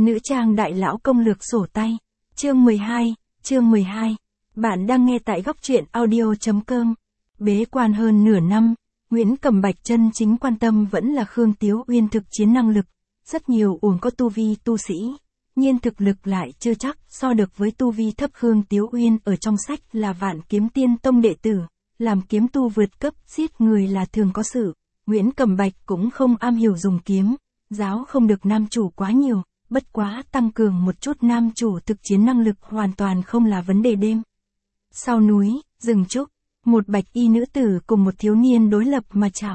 Nữ trang đại lão công lược sổ tay. Chương 12. Bạn đang nghe tại góc truyện audio.com. Bế quan hơn nửa năm, Nguyễn Cẩm Bạch chân chính quan tâm vẫn là Khương Tiếu Uyên thực chiến năng lực. Rất nhiều uổng có tu vi tu sĩ, nhiên thực lực lại chưa chắc so được với tu vi thấp. Khương Tiếu Uyên ở trong sách là Vạn Kiếm Tiên Tông đệ tử, làm kiếm tu vượt cấp giết người là thường có sự. Nguyễn Cẩm Bạch cũng không am hiểu dùng kiếm, giáo không được nam chủ quá nhiều, bất quá tăng cường một chút nam chủ thực chiến năng lực hoàn toàn không là vấn đề. Đêm sau núi, rừng trúc, một bạch y nữ tử cùng một thiếu niên đối lập mà chạm.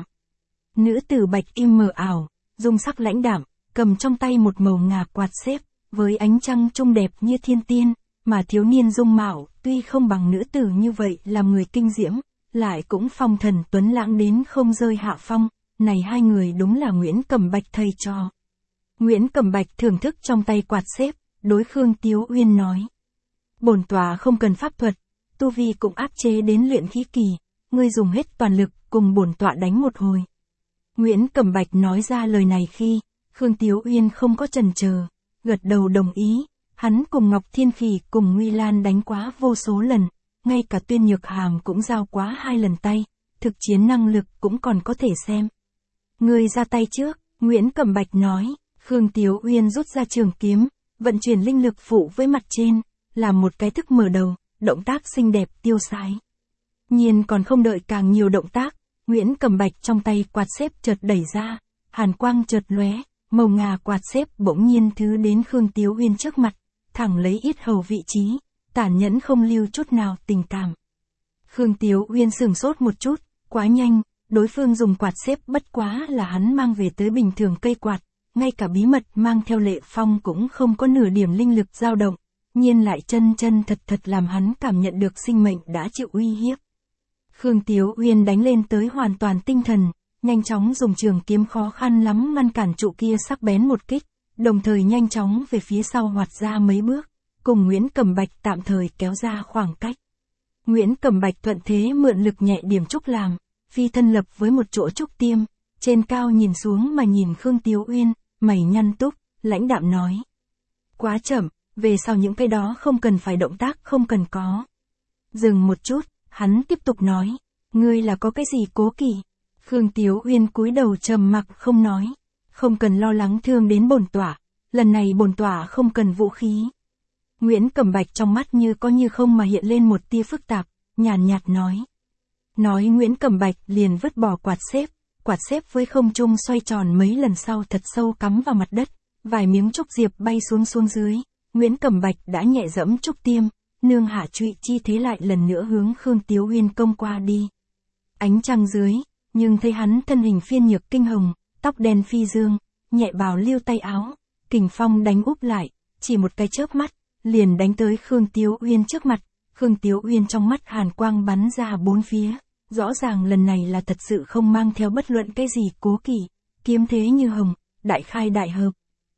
Nữ tử bạch y mờ ảo, dung sắc lãnh đạm, cầm trong tay một màu ngà quạt xếp, với ánh trăng trung đẹp như thiên tiên, mà thiếu niên dung mạo tuy không bằng nữ tử như vậy làm người kinh diễm, lại cũng phong thần tuấn lãng đến không rơi hạ phong. Này hai người đúng là Nguyễn Cẩm Bạch thầy trò. Nguyễn Cẩm Bạch thưởng thức trong tay quạt xếp, đối Khương Tiếu Uyên nói: bổn tòa không cần pháp thuật, tu vi cũng áp chế đến luyện khí kỳ, ngươi dùng hết toàn lực cùng bổn tọa đánh một hồi. Nguyễn Cẩm Bạch nói ra lời này khi, Khương Tiếu Uyên không có chần chờ, gật đầu đồng ý. Hắn cùng Ngọc Thiên Khỉ cùng Nguy Lan đánh quá vô số lần, ngay cả Tuyên Nhược Hàm cũng giao quá 2 lần tay, thực chiến năng lực cũng còn có thể xem. Ngươi ra tay trước, Nguyễn Cẩm Bạch nói. Khương Tiếu Uyên rút ra trường kiếm, vận chuyển linh lực phụ với mặt trên, làm một cái thức mở đầu, động tác xinh đẹp tiêu sái. Nhiên còn không đợi càng nhiều động tác, Nguyễn Cẩm Bạch trong tay quạt xếp chợt đẩy ra, hàn quang chợt lóe, màu ngà quạt xếp bỗng nhiên thứ đến Khương Tiếu Uyên trước mặt, thẳng lấy yết hầu vị trí, tàn nhẫn không lưu chút nào tình cảm. Khương Tiếu Uyên sửng sốt một chút, quá nhanh, đối phương dùng quạt xếp bất quá là hắn mang về tới bình thường cây quạt, ngay cả bí mật mang theo Lệ Phong cũng không có nửa điểm linh lực dao động, nhiên lại chân thật làm hắn cảm nhận được sinh mệnh đã chịu uy hiếp. Khương Tiếu Uyên đánh lên tới hoàn toàn tinh thần, nhanh chóng dùng trường kiếm khó khăn lắm ngăn cản trụ kia sắc bén một kích, đồng thời nhanh chóng về phía sau hoạt ra mấy bước, cùng Nguyễn Cẩm Bạch tạm thời kéo ra khoảng cách. Nguyễn Cẩm Bạch thuận thế mượn lực nhẹ điểm trúc làm, phi thân lập với một chỗ trúc tiêm, trên cao nhìn xuống mà nhìn Khương Tiếu Uyên, mày nhăn túc, lãnh đạm nói: quá chậm, về sau những cái đó không cần phải động tác không cần có. Dừng một chút, hắn tiếp tục nói: ngươi là có cái gì cố kỵ? Khương Tiếu Uyên cúi đầu trầm mặc không nói. Không cần lo lắng thương đến bổn tọa, lần này bổn tọa không cần vũ khí. Nguyễn Cẩm Bạch trong mắt như có như không mà hiện lên một tia phức tạp, nhàn nhạt nói. Nói Nguyễn Cẩm Bạch liền vứt bỏ quạt xếp với không trung xoay tròn mấy lần sau thật sâu cắm vào mặt đất, vài miếng trúc diệp bay xuống dưới, Nguyễn Cẩm Bạch đã nhẹ dẫm trúc tiêm, nương hạ trụy chi thế lại lần nữa hướng Khương Tiếu Uyên công qua đi. Ánh trăng dưới, nhưng thấy hắn thân hình phiên nhược kinh hồng, tóc đen phi dương, nhẹ bào liêu tay áo, kình phong đánh úp lại, chỉ một cái chớp mắt, liền đánh tới Khương Tiếu Uyên trước mặt. Khương Tiếu Uyên trong mắt hàn quang bắn ra bốn phía, rõ ràng lần này là thật sự không mang theo bất luận cái gì cố kỵ, kiếm thế như hồng, đại khai đại hợp.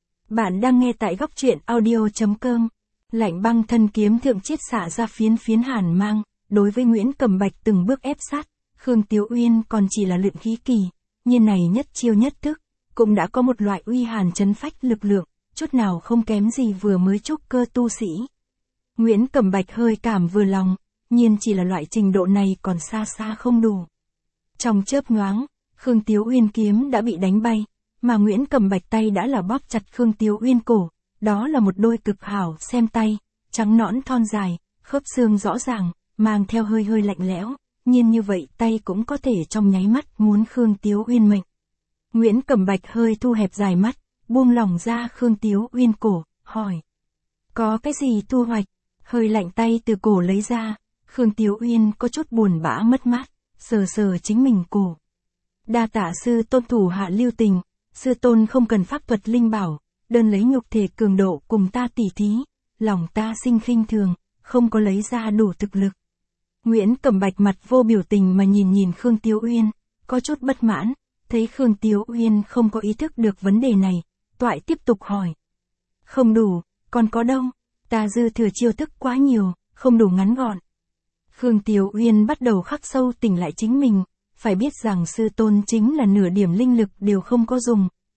Bạn đang nghe tại góc truyện audio.com. Lạnh băng thân kiếm thượng chiết xả ra phiến hàn mang, đối với Nguyễn Cẩm Bạch từng bước ép sát. Khương Tiếu Uyên còn chỉ là luyện khí kỳ, nhiên này nhất chiêu nhất thức, cũng đã có một loại uy hàn chấn phách lực lượng, chút nào không kém gì vừa mới trúc cơ tu sĩ. Nguyễn Cẩm Bạch hơi cảm vừa lòng, nhiên chỉ là loại trình độ này còn xa không đủ. Trong chớp nhoáng, Khương Tiếu Uyên kiếm đã bị đánh bay, mà Nguyễn Cẩm Bạch tay đã là bóp chặt Khương Tiếu Uyên cổ, đó là một đôi cực hảo xem tay, trắng nõn thon dài, khớp xương rõ ràng, mang theo hơi lạnh lẽo, nhiên như vậy tay cũng có thể trong nháy mắt muốn Khương Tiếu Uyên mệnh. Nguyễn Cẩm Bạch hơi thu hẹp dài mắt, buông lỏng ra Khương Tiếu Uyên cổ, hỏi: có cái gì thu hoạch? Hơi lạnh tay từ cổ lấy ra, Khương Tiếu Uyên có chút buồn bã mất mát, sờ chính mình cổ. Đa tạ sư tôn thủ hạ lưu tình, sư tôn không cần pháp thuật linh bảo, đơn lấy nhục thể cường độ cùng ta tỉ thí, lòng ta sinh khinh thường, không có lấy ra đủ thực lực. Nguyễn Cẩm Bạch mặt vô biểu tình mà nhìn Khương Tiếu Uyên, có chút bất mãn, thấy Khương Tiếu Uyên không có ý thức được vấn đề này, toại tiếp tục hỏi: không đủ, còn có đâu? Ta dư thừa chiêu thức quá nhiều, không đủ ngắn gọn. Khương Tiếu Uyên bắt đầu khắc sâu tỉnh lại chính mình, phải biết rằng sư tôn chính là nửa điểm linh lực đều không có dùng,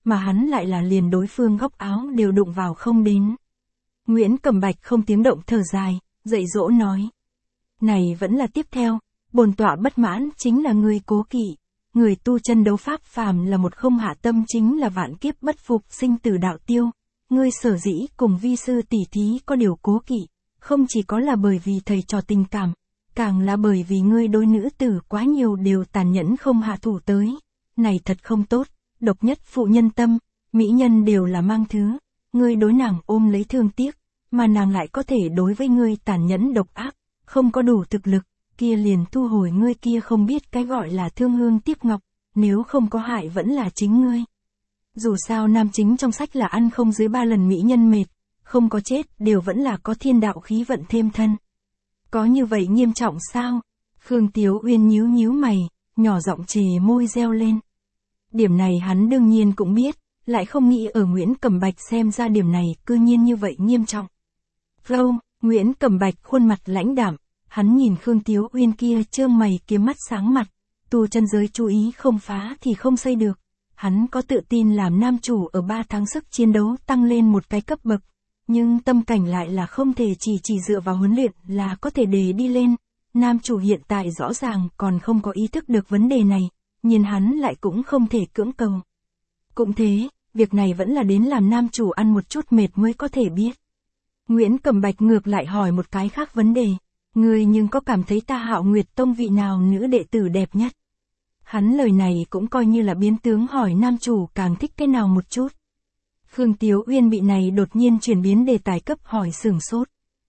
mà hắn lại là liền đối phương góc áo đều đụng vào không đến. Nguyễn Cẩm Bạch không tiếng động thở dài, dạy dỗ nói. Này vẫn là tiếp theo, bổn tọa bất mãn chính là người cố kỵ. Người tu chân đấu pháp phàm là một không hạ tâm chính là vạn kiếp bất phục sinh tử đạo tiêu. Ngươi sở dĩ cùng vi sư tỷ thí có điều cố kỵ, không chỉ có là bởi vì thầy trò tình cảm, càng là bởi vì ngươi đối nữ tử quá nhiều đều tàn nhẫn không hạ thủ tới. Này thật không tốt, độc nhất phụ nhân tâm, mỹ nhân đều là mang thứ, ngươi đối nàng ôm lấy thương tiếc, mà nàng lại có thể đối với ngươi tàn nhẫn độc ác, không có đủ thực lực, kia liền thu hồi ngươi kia không biết cái gọi là thương hương tiếc ngọc, nếu không có hại vẫn là chính ngươi. Dù sao nam chính trong sách là ăn không dưới 3 lần mỹ nhân mệt, không có chết đều vẫn là có thiên đạo khí vận thêm thân. Có như vậy nghiêm trọng sao? Khương Tiếu Uyên nhíu nhíu mày, nhỏ giọng chề môi reo lên. Điểm này hắn đương nhiên cũng biết, lại không nghĩ ở Nguyễn Cẩm Bạch xem ra điểm này cư nhiên như vậy nghiêm trọng. Flow, Nguyễn Cẩm Bạch khuôn mặt lãnh đạm, hắn nhìn Khương Tiếu Uyên kia trương mày kiếm mắt sáng mặt, tu chân giới chú ý không phá thì không xây được. Hắn có tự tin làm nam chủ ở 3 tháng sức chiến đấu tăng lên một cái cấp bậc, nhưng tâm cảnh lại là không thể chỉ dựa vào huấn luyện là có thể đề đi lên. Nam chủ hiện tại rõ ràng còn không có ý thức được vấn đề này, nhìn hắn lại cũng không thể cưỡng cầu. Cũng thế, việc này vẫn là đến làm nam chủ ăn một chút mệt mới có thể biết. Nguyễn Cẩm Bạch ngược lại hỏi một cái khác vấn đề, ngươi nhưng có cảm thấy ta Hạo Nguyệt Tông vị nào nữ đệ tử đẹp nhất? Hắn lời này cũng coi như là biến tướng hỏi nam chủ càng thích cái nào một chút. Khương Tiếu Uyên bị này đột nhiên chuyển biến đề tài cấp hỏi sửng sốt.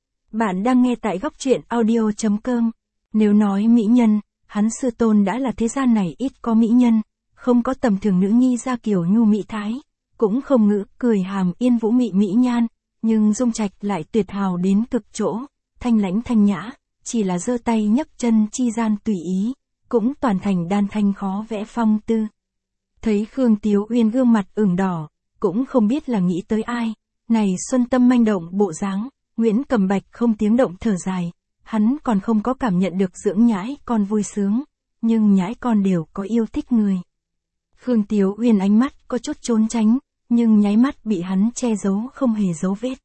Bạn đang nghe tại góc truyện audio.com. Nếu nói mỹ nhân, hắn sư tôn đã là thế gian này ít có mỹ nhân, không có tầm thường nữ nhi ra kiểu nhu mỹ thái, cũng không ngữ cười hàm yên vũ mị mỹ nhan, nhưng dung trạch lại tuyệt hào đến cực chỗ, thanh lãnh thanh nhã, chỉ là giơ tay nhấc chân chi gian tùy ý, cũng toàn thành đan thanh khó vẽ phong tư. Thấy Khương Tiếu Uyên gương mặt ửng đỏ, cũng không biết là nghĩ tới ai, này xuân tâm manh động bộ dáng, Nguyễn Cẩm Bạch không tiếng động thở dài, hắn còn không có cảm nhận được dưỡng nhãi con vui sướng, nhưng nhãi con đều có yêu thích người. Khương Tiếu Uyên ánh mắt có chút trốn tránh, nhưng nháy mắt bị hắn che giấu không hề dấu vết.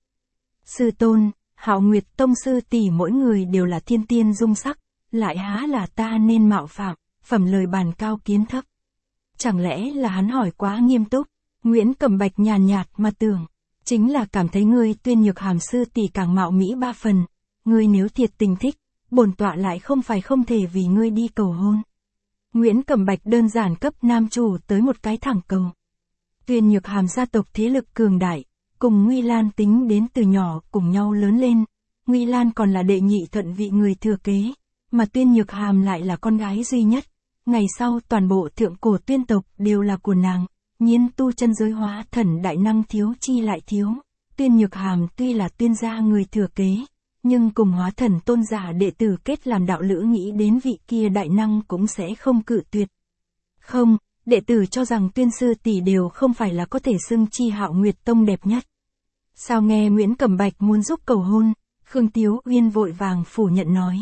Sư tôn, Hạo Nguyệt Tông sư tỷ mỗi người đều là thiên tiên dung sắc, lại há là ta nên mạo phạm, phẩm lời bàn cao kiến thấp. Chẳng lẽ là hắn hỏi quá nghiêm túc? Nguyễn Cẩm Bạch nhàn nhạt mà tưởng, chính là cảm thấy ngươi Tuyên Nhược Hàm sư tỷ càng mạo mỹ 3 phần, ngươi nếu thiệt tình thích, bổn tọa lại không phải không thể vì ngươi đi cầu hôn. Nguyễn Cẩm Bạch đơn giản cấp nam chủ tới một cái thẳng cầu. Tuyên Nhược Hàm gia tộc thế lực cường đại, cùng Nguy Lan tính đến từ nhỏ cùng nhau lớn lên, Nguy Lan còn là đệ nhị thuận vị người thừa kế, mà Tuyên Nhược Hàm lại là con gái duy nhất, ngày sau toàn bộ thượng cổ Tuyên tộc đều là của nàng. Nhiên tu chân giới hóa thần đại năng thiếu chi lại thiếu, Tuyên Nhược Hàm tuy là Tuyên gia người thừa kế, nhưng cùng hóa thần tôn giả đệ tử kết làm đạo lữ nghĩ đến vị kia đại năng cũng sẽ không cự tuyệt. Không, đệ tử cho rằng Tuyên sư tỷ đều không phải là có thể xưng chi Hạo Nguyệt Tông đẹp nhất. Sao nghe Nguyễn Cẩm Bạch muốn giúp cầu hôn, Khương Tiếu Uyên vội vàng phủ nhận nói.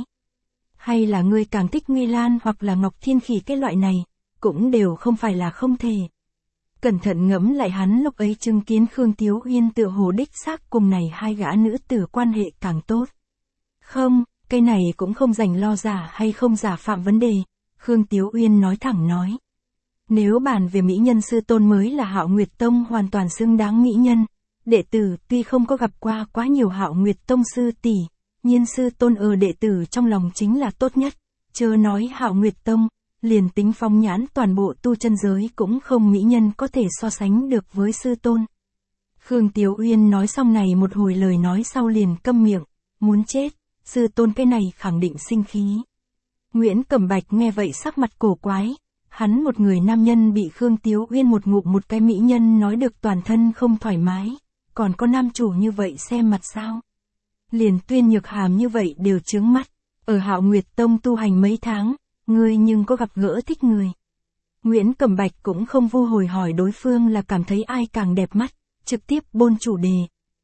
Hay là ngươi càng thích Nguy Lan hoặc là Ngọc Thiên Khỉ cái loại này, cũng đều không phải là không thể. Cẩn thận ngẫm lại hắn lúc ấy chứng kiến Khương Tiếu Uyên tựa hồ đích xác cùng này hai gã nữ tử quan hệ càng tốt. Không, cái này cũng không dành lo giả hay không giả phạm vấn đề, Khương Tiếu Uyên nói thẳng nói. Nếu bàn về mỹ nhân sư tôn mới là Hạo Nguyệt Tông hoàn toàn xứng đáng mỹ nhân, đệ tử tuy không có gặp qua quá nhiều Hạo Nguyệt Tông sư tỷ, nhiên sư tôn ở đệ tử trong lòng chính là tốt nhất, chớ nói Hạo Nguyệt Tông. Liền tính phong nhãn toàn bộ tu chân giới cũng không mỹ nhân có thể so sánh được với sư tôn. Khương Tiếu Uyên nói xong này một hồi lời nói sau liền câm miệng, muốn chết, sư tôn cái này khẳng định sinh khí. Nguyễn Cẩm Bạch nghe vậy sắc mặt cổ quái, hắn một người nam nhân bị Khương Tiếu Uyên một ngụm một cái mỹ nhân nói được toàn thân không thoải mái, còn có nam chủ như vậy xem mặt sao. Liền Tuyên Nhược Hàm như vậy đều chướng mắt, ở Hạo Nguyệt Tông tu hành mấy tháng. Ngươi nhưng có gặp gỡ thích người. Nguyễn Cẩm Bạch cũng không vô hồi hỏi đối phương là cảm thấy ai càng đẹp mắt, trực tiếp bôn chủ đề.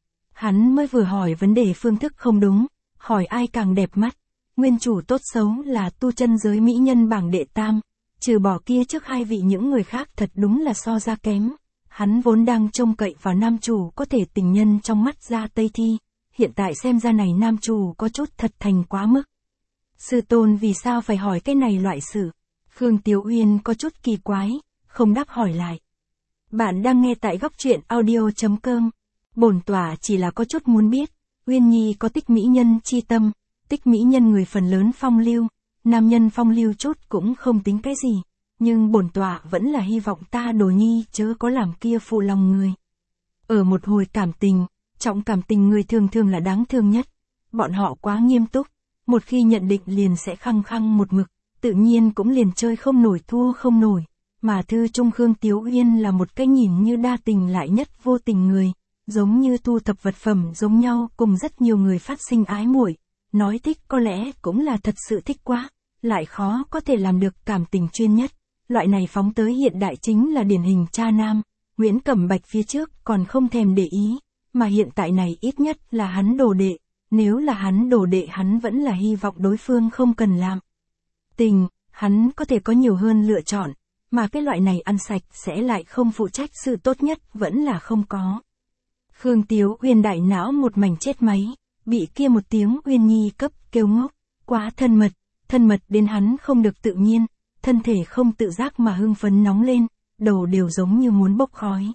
Hắn mới vừa hỏi vấn đề phương thức không đúng, hỏi ai càng đẹp mắt. Nguyên chủ tốt xấu là tu chân giới mỹ nhân bảng đệ tam, trừ bỏ kia trước hai vị những người khác thật đúng là so ra kém. Hắn vốn đang trông cậy vào nam chủ có thể tình nhân trong mắt Gia Tây Thi, hiện tại xem ra này nam chủ có chút thật thành quá mức. Sư tôn vì sao phải hỏi cái này loại sự? Khương Tiếu Uyên có chút kỳ quái, không đáp hỏi lại. Bạn đang nghe tại góc truyện audio.com. Bổn tỏa chỉ là có chút muốn biết, Uyên Nhi có tích mỹ nhân chi tâm, tích mỹ nhân người phần lớn phong lưu, nam nhân phong lưu chút cũng không tính cái gì, nhưng bổn tỏa vẫn là hy vọng ta Đồ Nhi chớ có làm kia phụ lòng người. Ở một hồi cảm tình, trọng cảm tình người thường thường là đáng thương nhất, bọn họ quá nghiêm túc, một khi nhận định liền sẽ khăng khăng một mực, tự nhiên cũng liền chơi không nổi thua không nổi, mà thư trung Khương Tiếu Uyên là một cái nhìn như đa tình lại nhất vô tình người, giống như thu thập vật phẩm giống nhau cùng rất nhiều người phát sinh ái muội, nói thích có lẽ cũng là thật sự thích quá, lại khó có thể làm được cảm tình chuyên nhất, loại này phóng tới hiện đại chính là điển hình cha nam, Nguyễn Cẩm Bạch phía trước còn không thèm để ý, mà hiện tại này ít nhất là hắn đồ đệ, nếu là hắn đồ đệ hắn vẫn là hy vọng đối phương không cần làm tình, hắn có thể có nhiều hơn lựa chọn, mà cái loại này ăn sạch sẽ lại không phụ trách sự tốt nhất vẫn là không có. Khương Tiếu Uyên đại não một mảnh chết máy, bị kia một tiếng Uyên Nhi cấp kêu ngốc, quá thân mật đến hắn không được tự nhiên, thân thể không tự giác mà hưng phấn nóng lên, đầu đều giống như muốn bốc khói.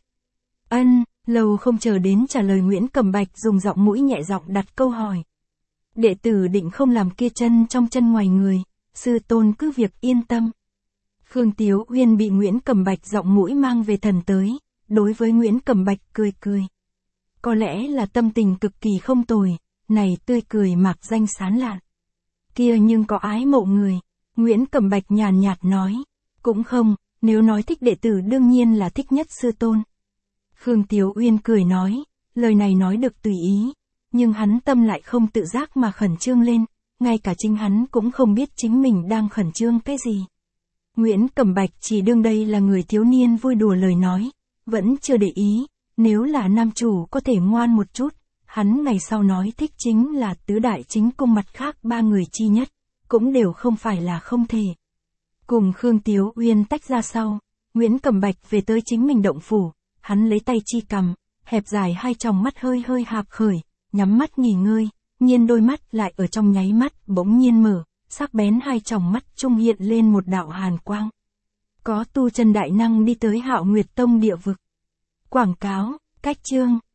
Lâu không chờ đến trả lời Nguyễn Cẩm Bạch dùng giọng mũi nhẹ giọng đặt câu hỏi. Đệ tử định không làm kia chân trong chân ngoài người, sư tôn cứ việc yên tâm. Khương Tiếu Uyên bị Nguyễn Cẩm Bạch giọng mũi mang về thần tới, đối với Nguyễn Cẩm Bạch cười cười. Có lẽ là tâm tình cực kỳ không tồi, này tươi cười mạc danh sán lạn. Kia nhưng có ái mộ người, Nguyễn Cẩm Bạch nhàn nhạt nói, cũng không, nếu nói thích đệ tử đương nhiên là thích nhất sư tôn. Khương Tiếu Uyên cười nói, lời này nói được tùy ý, nhưng hắn tâm lại không tự giác mà khẩn trương lên, ngay cả chính hắn cũng không biết chính mình đang khẩn trương cái gì. Nguyễn Cẩm Bạch chỉ đương đây là người thiếu niên vui đùa lời nói, vẫn chưa để ý, nếu là nam chủ có thể ngoan một chút, hắn ngày sau nói thích chính là tứ đại chính cung mặt khác ba người chi nhất, cũng đều không phải là không thể. Cùng Khương Tiếu Uyên tách ra sau, Nguyễn Cẩm Bạch về tới chính mình động phủ, hắn lấy tay chi cầm, hẹp dài hai tròng mắt hơi hơi hạp khởi, nhắm mắt nghỉ ngơi, nhiên đôi mắt lại ở trong nháy mắt bỗng nhiên mở, sắc bén hai tròng mắt trung hiện lên một đạo hàn quang. Có tu chân đại năng đi tới Hạo Nguyệt Tông địa vực. Quảng cáo, cách chương.